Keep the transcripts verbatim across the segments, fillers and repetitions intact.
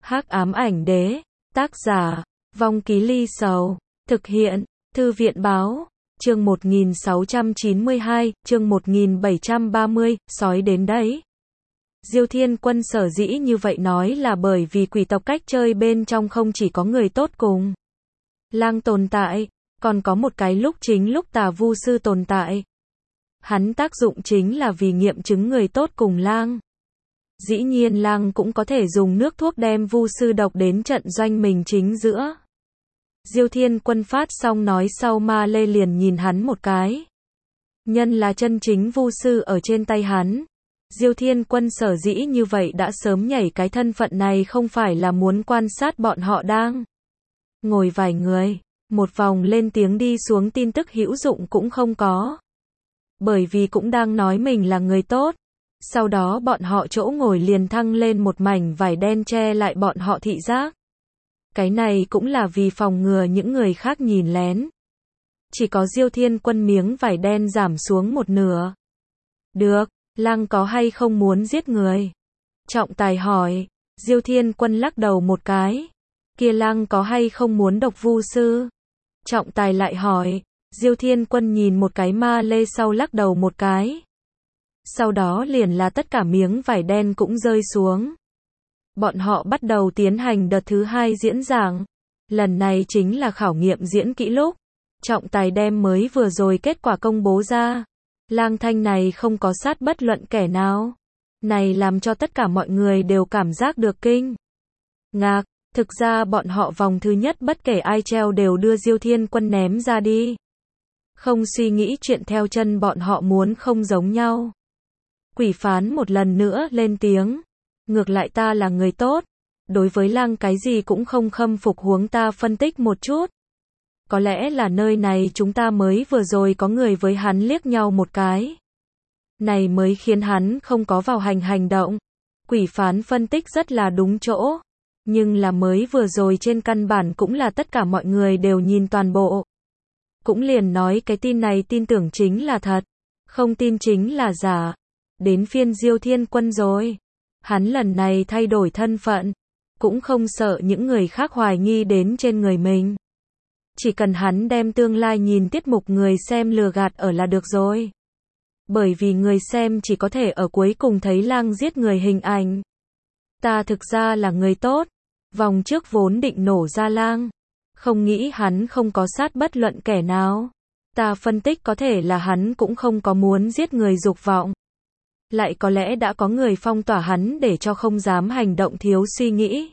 Hắc ám ảnh đế, tác giả, Vong Ký Ly Sầu, thực hiện, Thư viện báo, chương một nghìn sáu trăm chín mươi hai, chương một nghìn bảy trăm ba mươi, sói đến đấy. Diêu Thiên Quân sở dĩ như vậy nói là bởi vì quỷ tộc cách chơi bên trong không chỉ có người tốt cùng lang tồn tại, còn có một cái lúc chính lúc tà vu sư tồn tại. Hắn tác dụng chính là vì nghiệm chứng người tốt cùng lang. Dĩ nhiên lang cũng có thể dùng nước thuốc đem vu sư độc đến trận doanh mình chính giữa. Diêu Thiên Quân phát xong nói sau Ma Lê liền nhìn hắn một cái. Nhân là chân chính vu sư ở trên tay hắn. Diêu Thiên Quân sở dĩ như vậy đã sớm nhảy cái thân phận này không phải là muốn quan sát bọn họ đang ngồi vài người, một vòng lên tiếng đi xuống tin tức hữu dụng cũng không có. Bởi vì cũng đang nói mình là người tốt. Sau đó bọn họ chỗ ngồi liền thăng lên một mảnh vải đen che lại bọn họ thị giác. Cái này cũng là vì phòng ngừa những người khác nhìn lén. Chỉ có Diêu Thiên Quân miếng vải đen giảm xuống một nửa. Được, lang có hay không muốn giết người? Trọng Tài hỏi. Diêu Thiên Quân lắc đầu một cái. Kia lang có hay không muốn độc vu sư? Trọng Tài lại hỏi. Diêu Thiên Quân nhìn một cái Ma Lê sau lắc đầu một cái. Sau đó liền là tất cả miếng vải đen cũng rơi xuống. Bọn họ bắt đầu tiến hành đợt thứ hai diễn giảng. Lần này chính là khảo nghiệm diễn kỹ lúc. Trọng Tài đem mới vừa rồi kết quả công bố ra. Lang thanh này không có sát bất luận kẻ nào. Này làm cho tất cả mọi người đều cảm giác được kinh ngạc. Thực ra bọn họ vòng thứ nhất bất kể ai treo đều đưa Diêu Thiên Quân ném ra đi. Không suy nghĩ chuyện theo chân bọn họ muốn không giống nhau. Quỷ phán một lần nữa lên tiếng. Ngược lại ta là người tốt. Đối với lang cái gì cũng không khâm phục huống ta phân tích một chút. Có lẽ là nơi này chúng ta mới vừa rồi có người với hắn liếc nhau một cái. Này mới khiến hắn không có vào hành hành động. Quỷ phán phân tích rất là đúng chỗ. Nhưng là mới vừa rồi trên căn bản cũng là tất cả mọi người đều nhìn toàn bộ. Cũng liền nói cái tin này tin tưởng chính là thật. Không tin chính là giả. Đến phiên Diêu Thiên Quân rồi. Hắn lần này thay đổi thân phận. Cũng không sợ những người khác hoài nghi đến trên người mình. Chỉ cần hắn đem tương lai nhìn tiết mục người xem lừa gạt ở là được rồi. Bởi vì người xem chỉ có thể ở cuối cùng thấy lang giết người hình ảnh. Ta thực ra là người tốt. Vòng trước vốn định nổ ra lang. Không nghĩ hắn không có sát bất luận kẻ nào. Ta phân tích có thể là hắn cũng không có muốn giết người dục vọng. Lại có lẽ đã có người phong tỏa hắn để cho không dám hành động thiếu suy nghĩ.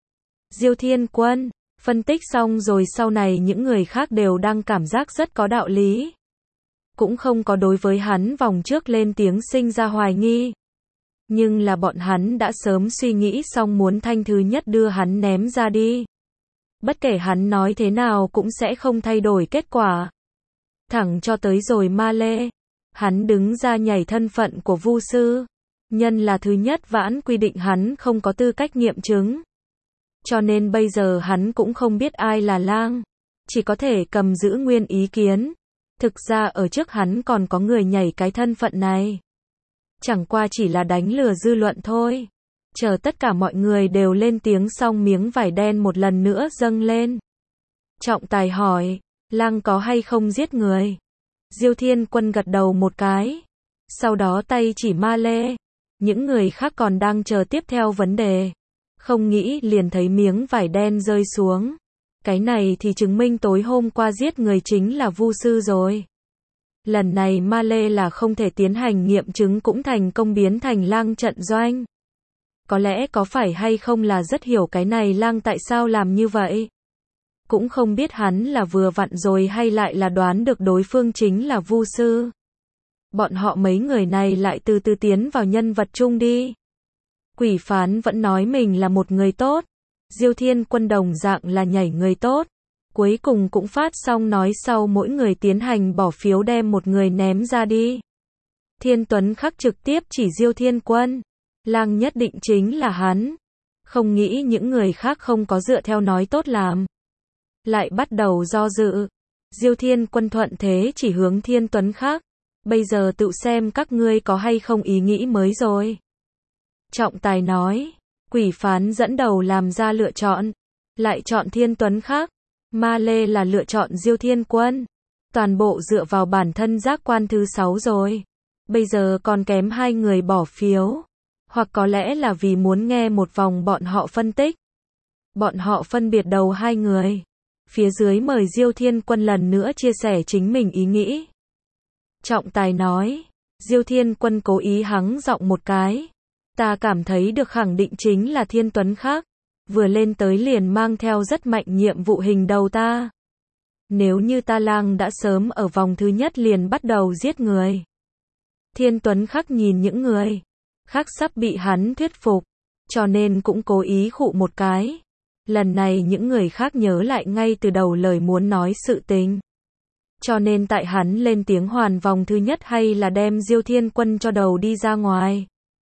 Diêu Thiên Quân, phân tích xong rồi sau này những người khác đều đang cảm giác rất có đạo lý. Cũng không có đối với hắn vòng trước lên tiếng sinh ra hoài nghi. Nhưng là bọn hắn đã sớm suy nghĩ xong muốn thanh thứ nhất đưa hắn ném ra đi. Bất kể hắn nói thế nào cũng sẽ không thay đổi kết quả. Thẳng cho tới rồi Ma Lê. Hắn đứng ra nhảy thân phận của vu sư. Nhân là thứ nhất vãn quy định hắn không có tư cách nghiệm chứng. Cho nên bây giờ hắn cũng không biết ai là lang. Chỉ có thể cầm giữ nguyên ý kiến. Thực ra ở trước hắn còn có người nhảy cái thân phận này. Chẳng qua chỉ là đánh lừa dư luận thôi. Chờ tất cả mọi người đều lên tiếng xong miếng vải đen một lần nữa dâng lên. Trọng Tài hỏi, lang có hay không giết người? Diêu Thiên Quân gật đầu một cái. Sau đó tay chỉ Ma Lê. Những người khác còn đang chờ tiếp theo vấn đề. Không nghĩ liền thấy miếng vải đen rơi xuống. Cái này thì chứng minh tối hôm qua giết người chính là vu sư rồi. Lần này Ma Lê là không thể tiến hành nghiệm chứng cũng thành công biến thành lang trận doanh. Có lẽ có phải hay không là rất hiểu cái này lang tại sao làm như vậy. Cũng không biết hắn là vừa vặn rồi hay lại là đoán được đối phương chính là vu sư. Bọn họ mấy người này lại từ từ tiến vào nhân vật chung đi. Quỷ phán vẫn nói mình là một người tốt. Diêu Thiên Quân đồng dạng là nhảy người tốt. Cuối cùng cũng phát xong nói sau mỗi người tiến hành bỏ phiếu đem một người ném ra đi. Thiên Tuấn Khắc trực tiếp chỉ Diêu Thiên Quân. Lang nhất định chính là hắn. Không nghĩ những người khác không có dựa theo nói tốt làm. Lại bắt đầu do dự. Diêu Thiên Quân thuận thế chỉ hướng Thiên Tuấn Khắc. Bây giờ tự xem các ngươi có hay không ý nghĩ mới rồi. Trọng Tài nói. Quỷ phán dẫn đầu làm ra lựa chọn. Lại chọn Thiên Tuấn Khắc. Ma Lê là lựa chọn Diêu Thiên Quân. Toàn bộ dựa vào bản thân giác quan thứ sáu rồi. Bây giờ còn kém hai người bỏ phiếu. Hoặc có lẽ là vì muốn nghe một vòng bọn họ phân tích. Bọn họ phân biệt đầu hai người. Phía dưới mời Diêu Thiên Quân lần nữa chia sẻ chính mình ý nghĩ. Trọng tài nói. Diêu Thiên Quân cố ý hắng giọng một cái. Ta cảm thấy được khẳng định chính là Thiên Tuấn Khắc. Vừa lên tới liền mang theo rất mạnh nhiệm vụ hình đầu ta. Nếu như ta lang đã sớm ở vòng thứ nhất liền bắt đầu giết người. Thiên Tuấn Khắc nhìn những người khác sắp bị hắn thuyết phục, cho nên cũng cố ý khụ một cái. Lần này những người khác nhớ lại ngay từ đầu lời muốn nói sự tình. Cho nên tại hắn lên tiếng hoàn vòng thứ nhất hay là đem Diêu Thiên Quân cho đầu đi ra ngoài.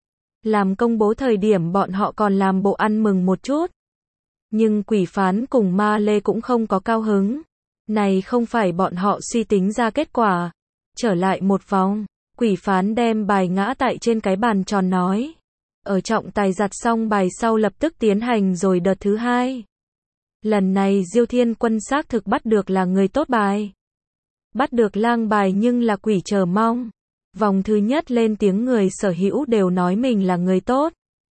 Làm công bố thời điểm bọn họ còn làm bộ ăn mừng một chút. Nhưng quỷ phán cùng Ma Lê cũng không có cao hứng. Này không phải bọn họ suy tính ra kết quả. Trở lại một vòng, quỷ phán đem bài ngã tại trên cái bàn tròn nói. Ở trọng tài giặt xong bài sau lập tức tiến hành rồi đợt thứ hai. Lần này Diêu Thiên Quân xác thực bắt được là người tốt bài. Bắt được lang bài nhưng là quỷ chờ mong. Vòng thứ nhất lên tiếng người sở hữu đều nói mình là người tốt.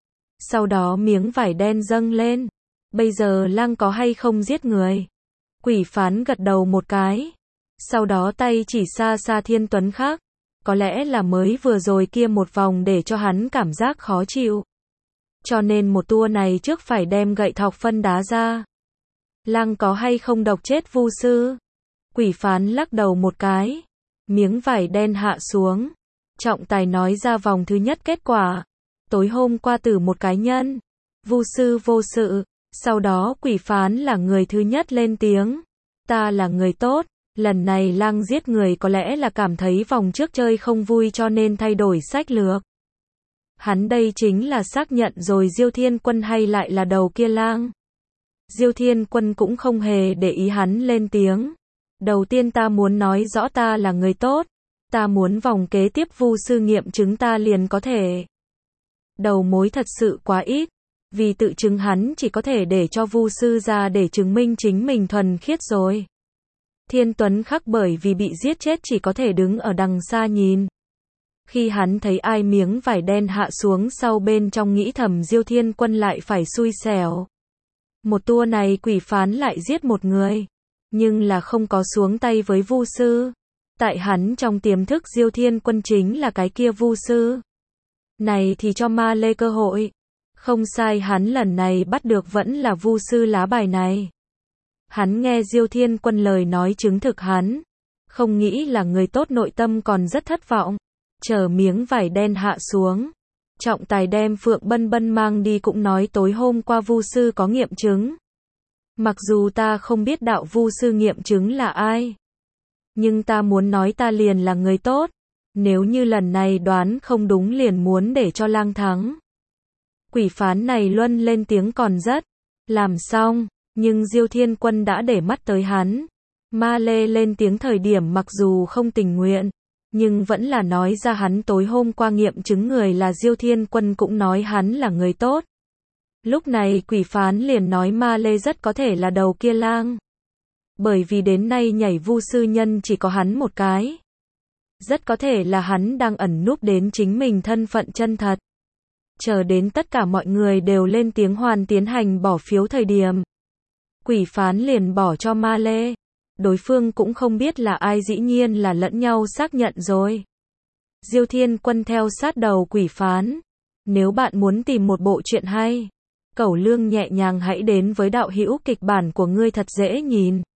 Sau đó miếng vải đen dâng lên. Bây giờ lang có hay không giết người? Quỷ phán gật đầu một cái. Sau đó tay chỉ xa xa Thiên Tuấn Khắc. Có lẽ là mới vừa rồi kia một vòng để cho hắn cảm giác khó chịu. Cho nên một tour này trước phải đem gậy thọc phân đá ra. Lang có hay không độc chết vu sư? Quỷ phán lắc đầu một cái. Miếng vải đen hạ xuống. Trọng tài nói ra vòng thứ nhất kết quả. Tối hôm qua từ một cá nhân. Vu sư vô sự. Sau đó quỷ phán là người thứ nhất lên tiếng. Ta là người tốt. Lần này lang giết người có lẽ là cảm thấy vòng trước chơi không vui cho nên thay đổi sách lược. Hắn đây chính là xác nhận rồi Diêu Thiên Quân hay lại là đầu kia lang. Diêu Thiên Quân cũng không hề để ý hắn lên tiếng. Đầu tiên ta muốn nói rõ ta là người tốt. Ta muốn vòng kế tiếp vu sư nghiệm chứng ta liền có thể. Đầu mối thật sự quá ít. Vì tự chứng hắn chỉ có thể để cho vu sư ra để chứng minh chính mình thuần khiết rồi. Thiên Tuấn Khắc bởi vì bị giết chết chỉ có thể đứng ở đằng xa nhìn. Khi hắn thấy ai miếng vải đen hạ xuống sau bên trong nghĩ thầm Diêu Thiên Quân lại phải xui xẻo. Một tour này quỷ phán lại giết một người. Nhưng là không có xuống tay với vu sư. Tại hắn trong tiềm thức Diêu Thiên Quân chính là cái kia vu sư. Này thì cho Ma Lê cơ hội. Không sai, hắn lần này bắt được vẫn là vu sư lá bài này. Hắn nghe Diêu Thiên Quân lời nói chứng thực hắn. Không nghĩ là người tốt, nội tâm còn rất thất vọng. Chờ miếng vải đen hạ xuống. Trọng tài đem Phượng Bân Bân mang đi cũng nói tối hôm qua vu sư có nghiệm chứng. Mặc dù ta không biết đạo vu sư nghiệm chứng là ai. Nhưng ta muốn nói ta liền là người tốt. Nếu như lần này đoán không đúng liền muốn để cho lang thắng. Quỷ phán này luân lên tiếng còn rất. Làm xong. Nhưng Diêu Thiên Quân đã để mắt tới hắn. Ma Lê lên tiếng thời điểm mặc dù không tình nguyện. Nhưng vẫn là nói ra hắn tối hôm qua nghiệm chứng người là Diêu Thiên Quân cũng nói hắn là người tốt. Lúc này quỷ phán liền nói Ma Lê rất có thể là đầu kia lang. Bởi vì đến nay nhảy vu sư nhân chỉ có hắn một cái. Rất có thể là hắn đang ẩn núp đến chính mình thân phận chân thật. Chờ đến tất cả mọi người đều lên tiếng hoàn tiến hành bỏ phiếu thời điểm. Quỷ phán liền bỏ cho Ma Lê. Đối phương cũng không biết là ai, dĩ nhiên là lẫn nhau xác nhận rồi. Diêu Thiên Quân theo sát đầu quỷ phán. Nếu bạn muốn tìm một bộ truyện hay, cẩu lương nhẹ nhàng hãy đến với đạo hữu kịch bản của ngươi thật dễ nhìn.